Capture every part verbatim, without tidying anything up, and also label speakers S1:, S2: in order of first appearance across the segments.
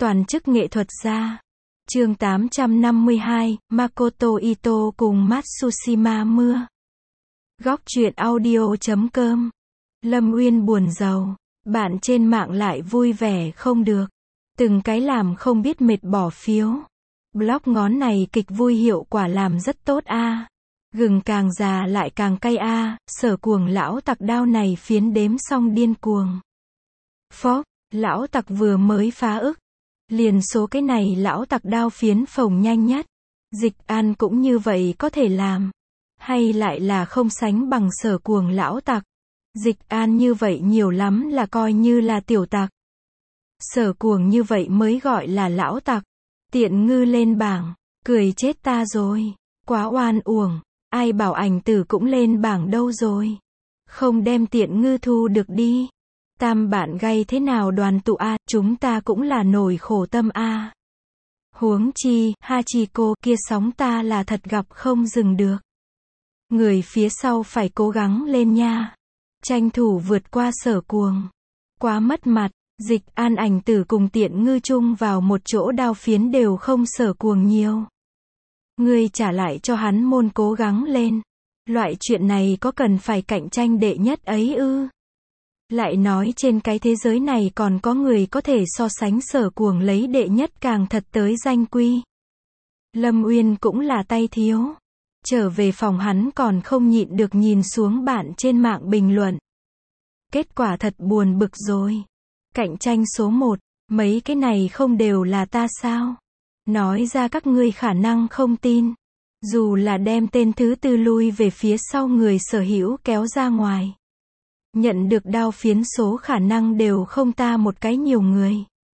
S1: Toàn chức nghệ thuật gia. Chương tám trăm năm mươi hai, Makoto Ito cùng Matsushima Mưa. Góc truyện audio chấm com. Lâm Uyên buồn rầu. Bạn trên mạng lại vui vẻ không được. Từng cái làm không biết mệt bỏ phiếu. Blog ngón này kịch vui hiệu quả làm rất tốt a. À. Gừng càng già lại càng cay a. À. Sở cuồng lão tặc đao này phiến đếm xong điên cuồng. Phó, lão tặc vừa mới phá ức. Liền số cái này lão tặc đao phiến phồng nhanh nhất. Dịch An cũng như vậy có thể làm. Hay lại là không sánh bằng sở cuồng lão tặc. Dịch An như vậy nhiều lắm là coi như là tiểu tặc. Sở cuồng như vậy mới gọi là lão tặc. Tiện ngư lên bảng. Cười chết ta rồi. Quá oan uổng. Ai bảo ảnh tử cũng lên bảng đâu rồi. Không đem tiện ngư thu được đi. Tam bạn gay thế nào đoàn tụ a, chúng ta cũng là nổi khổ tâm a. Huống chi, Hachiko kia sóng ta là thật gặp không dừng được. Người phía sau phải cố gắng lên nha. Tranh thủ vượt qua sở cuồng. Quá mất mặt, Dịch An ảnh tử cùng tiện ngư chung vào một chỗ đao phiến đều không sở cuồng nhiều. Ngươi trả lại cho hắn môn cố gắng lên. Loại chuyện này có cần phải cạnh tranh đệ nhất ấy ư? Lại nói trên cái thế giới này còn có người có thể so sánh sở cuồng lấy đệ nhất càng thật tới danh quy. Lâm Uyên cũng là tay thiếu. Trở về phòng hắn còn không nhịn được nhìn xuống bạn trên mạng bình luận. Kết quả thật buồn bực rồi. Cạnh tranh số một, mấy cái này không đều là ta sao? Nói ra các ngươi khả năng không tin. Dù là đem tên thứ tư lui về phía sau người sở hữu kéo ra ngoài. Nhận được đao phiến số khả năng đều không ta một cái nhiều người.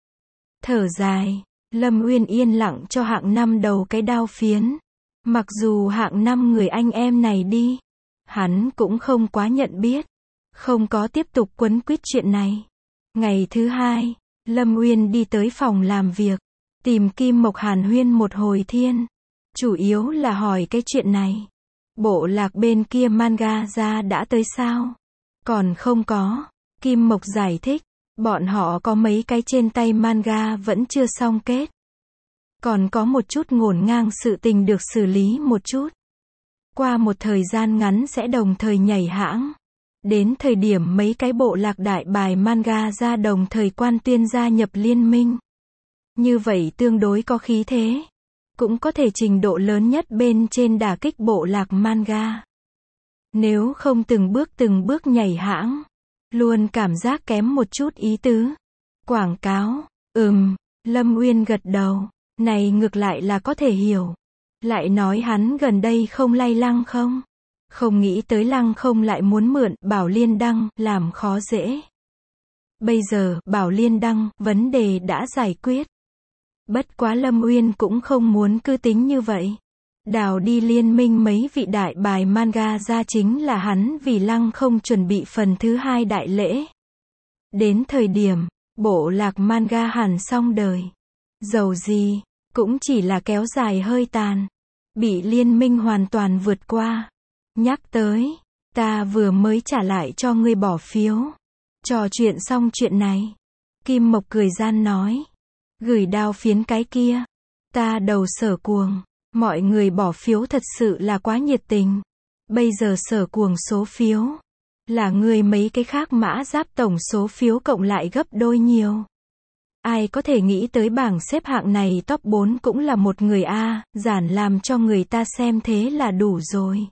S1: Thở dài, Lâm Uyên yên lặng cho hạng năm đầu cái đao phiến. Mặc dù hạng năm người anh em này đi, hắn cũng không quá nhận biết. Không có tiếp tục quấn quýt chuyện này. Ngày thứ hai, Lâm Uyên đi tới phòng làm việc. Tìm Kim Mộc hàn huyên một hồi thiên. Chủ yếu là hỏi cái chuyện này. Bộ lạc bên kia manga ra đã tới sao? Còn không có. Kim Mộc giải thích. Bọn họ có mấy cái trên tay manga vẫn chưa xong kết. Còn có một chút ngổn ngang sự tình được xử lý một chút. Qua một thời gian ngắn sẽ đồng thời nhảy hãng. Đến thời điểm mấy cái bộ lạc đại bài manga ra đồng thời quan tuyên gia nhập liên minh. Như vậy tương đối có khí thế. Cũng có thể trình độ lớn nhất bên trên đả kích bộ lạc manga. Nếu không từng bước từng bước nhảy hãng, luôn cảm giác kém một chút ý tứ. Quảng cáo, ừm, Lâm Uyên gật đầu, này ngược lại là có thể hiểu. Lại nói hắn gần đây không lay lăng không? Không nghĩ tới lăng không lại muốn mượn Bảo Liên Đăng, làm khó dễ. Bây giờ, Bảo Liên Đăng, vấn đề đã giải quyết. Bất quá Lâm Uyên cũng không muốn cứ tính như vậy. Đào đi liên minh mấy vị đại bài manga ra chính là hắn vì lăng không chuẩn bị phần thứ hai đại lễ. Đến thời điểm, bộ lạc manga hẳn xong đời. Dầu gì, cũng chỉ là kéo dài hơi tàn. Bị liên minh hoàn toàn vượt qua. Nhắc tới, ta vừa mới trả lại cho ngươi bỏ phiếu. Trò chuyện xong chuyện này. Kim Mộc cười gian nói. Gửi đao phiến cái kia. Ta đầu sở cuồng. Mọi người bỏ phiếu thật sự là quá nhiệt tình. Bây giờ sở cuồng số phiếu. Là người mấy cái khác mã giáp tổng số phiếu cộng lại gấp đôi nhiều. Ai có thể nghĩ tới bảng xếp hạng này top bốn cũng là một người A, giản làm cho người ta xem thế là đủ rồi.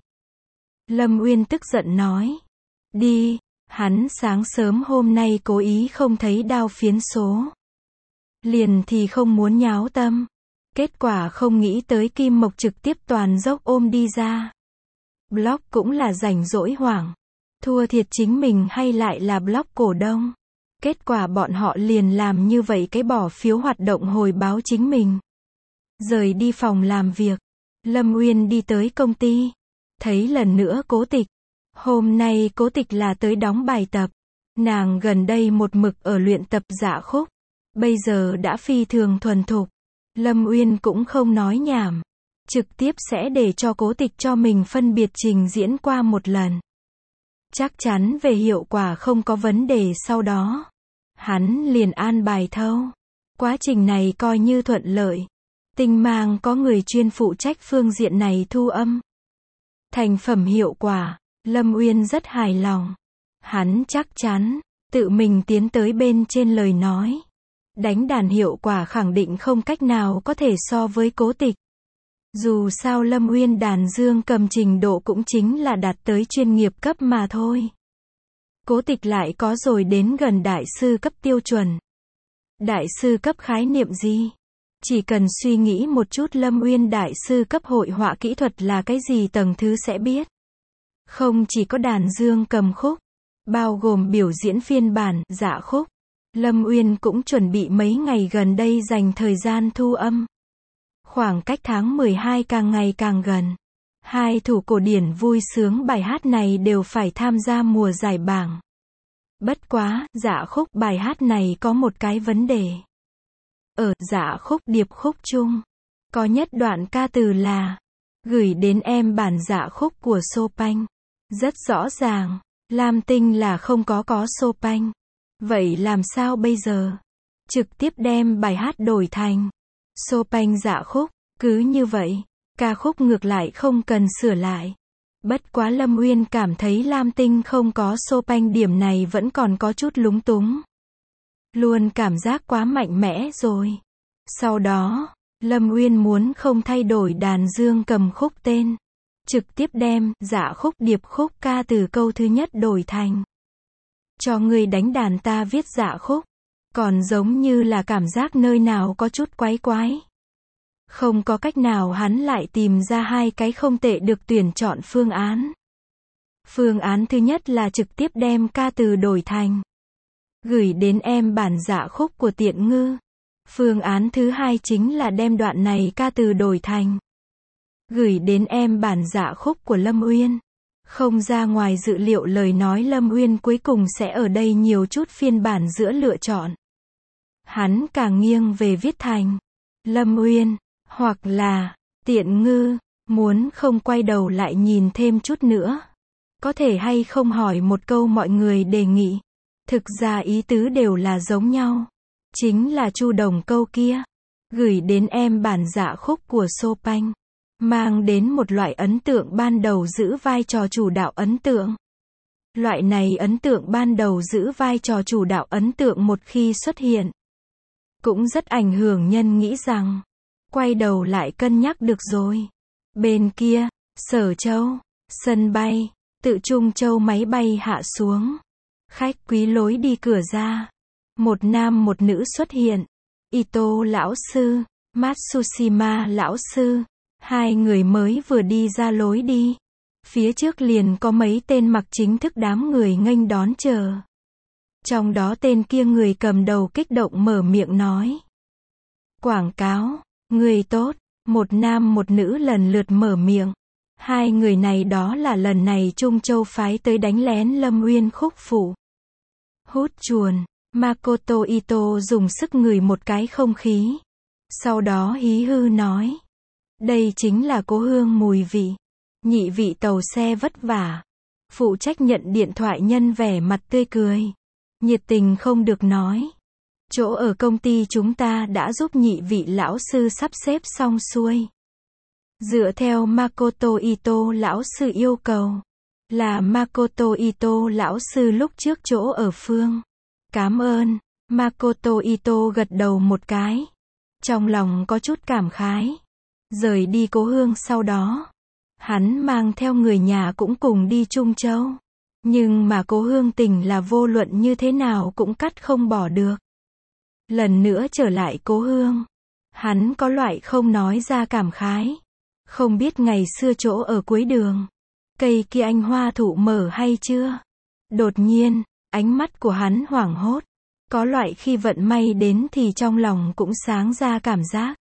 S1: Lâm Uyên tức giận nói. Đi, hắn sáng sớm hôm nay cố ý không thấy đao phiến số. Liền thì không muốn nháo tâm. Kết quả không nghĩ tới Kim Mộc trực tiếp toàn dốc ôm đi ra. Blog cũng là rảnh rỗi hoảng. Thua thiệt chính mình hay lại là blog cổ đông. Kết quả bọn họ liền làm như vậy cái bỏ phiếu hoạt động hồi báo chính mình. Rời đi phòng làm việc. Lâm Uyên đi tới công ty. Thấy lần nữa Cố Tịch. Hôm nay Cố Tịch là tới đóng bài tập. Nàng gần đây một mực ở luyện tập dạ khúc. Bây giờ đã phi thường thuần thục. Lâm Uyên cũng không nói nhảm. Trực tiếp sẽ để cho Cố Tịch cho mình phân biệt trình diễn qua một lần. Chắc chắn về hiệu quả không có vấn đề sau đó. Hắn liền an bài thâu. Quá trình này coi như thuận lợi. Tinh mang có người chuyên phụ trách phương diện này thu âm. Thành phẩm hiệu quả, Lâm Uyên rất hài lòng. Hắn chắc chắn, tự mình tiến tới bên trên lời nói. Đánh đàn hiệu quả khẳng định không cách nào có thể so với Cố Tịch. Dù sao Lâm Uyên đàn dương cầm trình độ cũng chính là đạt tới chuyên nghiệp cấp mà thôi. Cố Tịch lại có rồi đến gần đại sư cấp tiêu chuẩn. Đại sư cấp khái niệm gì? Chỉ cần suy nghĩ một chút Lâm Uyên đại sư cấp hội họa kỹ thuật là cái gì tầng thứ sẽ biết. Không chỉ có đàn dương cầm khúc, bao gồm biểu diễn phiên bản, dạ khúc. Lâm Uyên cũng chuẩn bị mấy ngày gần đây dành thời gian thu âm. Khoảng cách tháng mười hai càng ngày càng gần. Hai thủ cổ điển vui sướng bài hát này đều phải tham gia mùa giải bảng. Bất quá, dạ khúc bài hát này có một cái vấn đề. Ở dạ khúc điệp khúc chung, có nhất đoạn ca từ là gửi đến em bản dạ khúc của Chopin. Rất rõ ràng, Lam Tinh là không có có Chopin. Vậy làm sao bây giờ? Trực tiếp đem bài hát đổi thành Chopin dạ khúc, cứ như vậy, ca khúc ngược lại không cần sửa lại. Bất quá Lâm Uyên cảm thấy Lam Tinh không có Chopin điểm này vẫn còn có chút lúng túng. Luôn cảm giác quá mạnh mẽ rồi. Sau đó, Lâm Uyên muốn không thay đổi đàn dương cầm khúc tên. Trực tiếp đem dạ khúc điệp khúc ca từ câu thứ nhất đổi thành cho người đánh đàn ta viết dạ khúc. Còn giống như là cảm giác nơi nào có chút quái quái. Không có cách nào hắn lại tìm ra hai cái không tệ được tuyển chọn phương án. Phương án thứ nhất là trực tiếp đem ca từ đổi thành gửi đến em bản dạ khúc của Tiện Ngư. Phương án thứ hai chính là đem đoạn này ca từ đổi thành gửi đến em bản dạ khúc của Lâm Uyên. Không ra ngoài dự liệu lời nói Lâm Uyên cuối cùng sẽ ở đây nhiều chút phiên bản giữa lựa chọn. Hắn càng nghiêng về viết thành Lâm Uyên, hoặc là Tiện Ngư, muốn không quay đầu lại nhìn thêm chút nữa. Có thể hay không hỏi một câu mọi người đề nghị. Thực ra ý tứ đều là giống nhau. Chính là Chu Đồng câu kia. Gửi đến em bản dạ khúc của Chopin. Mang đến một loại ấn tượng ban đầu giữ vai trò chủ đạo ấn tượng. Loại này ấn tượng ban đầu giữ vai trò chủ đạo ấn tượng một khi xuất hiện. Cũng rất ảnh hưởng nhân nghĩ rằng. Quay đầu lại cân nhắc được rồi. Bên kia, Sở Châu, sân bay, tự Trung Châu máy bay hạ xuống. Khách quý lối đi cửa ra. Một nam một nữ xuất hiện. Ito lão sư, Matsushima lão sư. Hai người mới vừa đi ra lối đi. Phía trước liền có mấy tên mặc chính thức đám người nghênh đón chờ. Trong đó tên kia người cầm đầu kích động mở miệng nói. Quảng cáo, người tốt, một nam một nữ lần lượt mở miệng. Hai người này đó là lần này Trung Châu phái tới đánh lén Lâm Uyên khúc phụ. Hút chuồn, Makoto Ito dùng sức ngửi một cái không khí. Sau đó hí hư nói. Đây chính là Cố Hương mùi vị. Nhị vị tàu xe vất vả. Phụ trách nhận điện thoại nhân vẻ mặt tươi cười. Nhiệt tình không được nói. Chỗ ở công ty chúng ta đã giúp nhị vị lão sư sắp xếp xong xuôi. Dựa theo Makoto Ito lão sư yêu cầu. Là Makoto Ito lão sư lúc trước chỗ ở phương. Cảm ơn. Makoto Ito gật đầu một cái. Trong lòng có chút cảm khái. Rời đi Cố Hương sau đó. Hắn mang theo người nhà cũng cùng đi Trung Châu. Nhưng mà Cố Hương tình là vô luận như thế nào cũng cắt không bỏ được. Lần nữa trở lại Cố Hương. Hắn có loại không nói ra cảm khái. Không biết ngày xưa chỗ ở cuối đường. Cây kia anh hoa thụ mở hay chưa? Đột nhiên, ánh mắt của hắn hoảng hốt. Có loại khi vận may đến thì trong lòng cũng sáng ra cảm giác.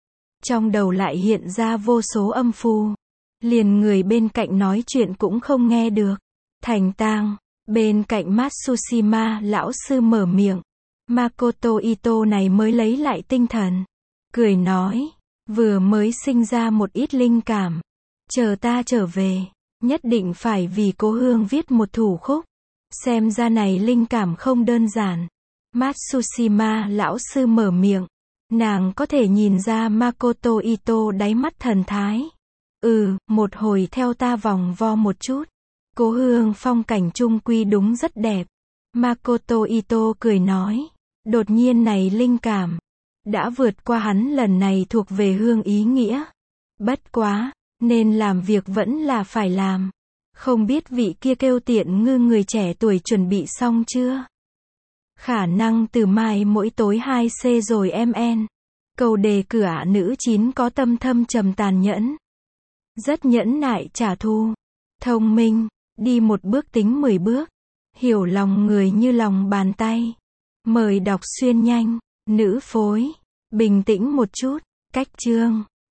S1: Trong đầu lại hiện ra vô số âm phù. Liền người bên cạnh nói chuyện cũng không nghe được. Thành tang, bên cạnh Matsushima lão sư mở miệng. Makoto Ito này mới lấy lại tinh thần. Cười nói, vừa mới sinh ra một ít linh cảm. Chờ ta trở về, nhất định phải vì Cố Hương viết một thủ khúc. Xem ra này linh cảm không đơn giản. Matsushima lão sư mở miệng. Nàng có thể nhìn ra Makoto Ito đáy mắt thần thái. Ừ, một hồi theo ta vòng vo một chút. Cố hương phong cảnh chung quy đúng rất đẹp. Makoto Ito cười nói. Đột nhiên này linh cảm. Đã vượt qua hắn lần này thuộc về hương ý nghĩa. Bất quá, nên làm việc vẫn là phải làm. Không biết vị kia kêu tiện ngư người trẻ tuổi chuẩn bị xong chưa? Khả năng từ mai mỗi tối hai xê rồi em en. Cầu đề cử ả nữ chín có tâm thâm trầm tàn nhẫn. Rất nhẫn nại trả thù. Thông minh, đi một bước tính mười bước. Hiểu lòng người như lòng bàn tay. Mời đọc xuyên nhanh, nữ phối. Bình tĩnh một chút, cách chương.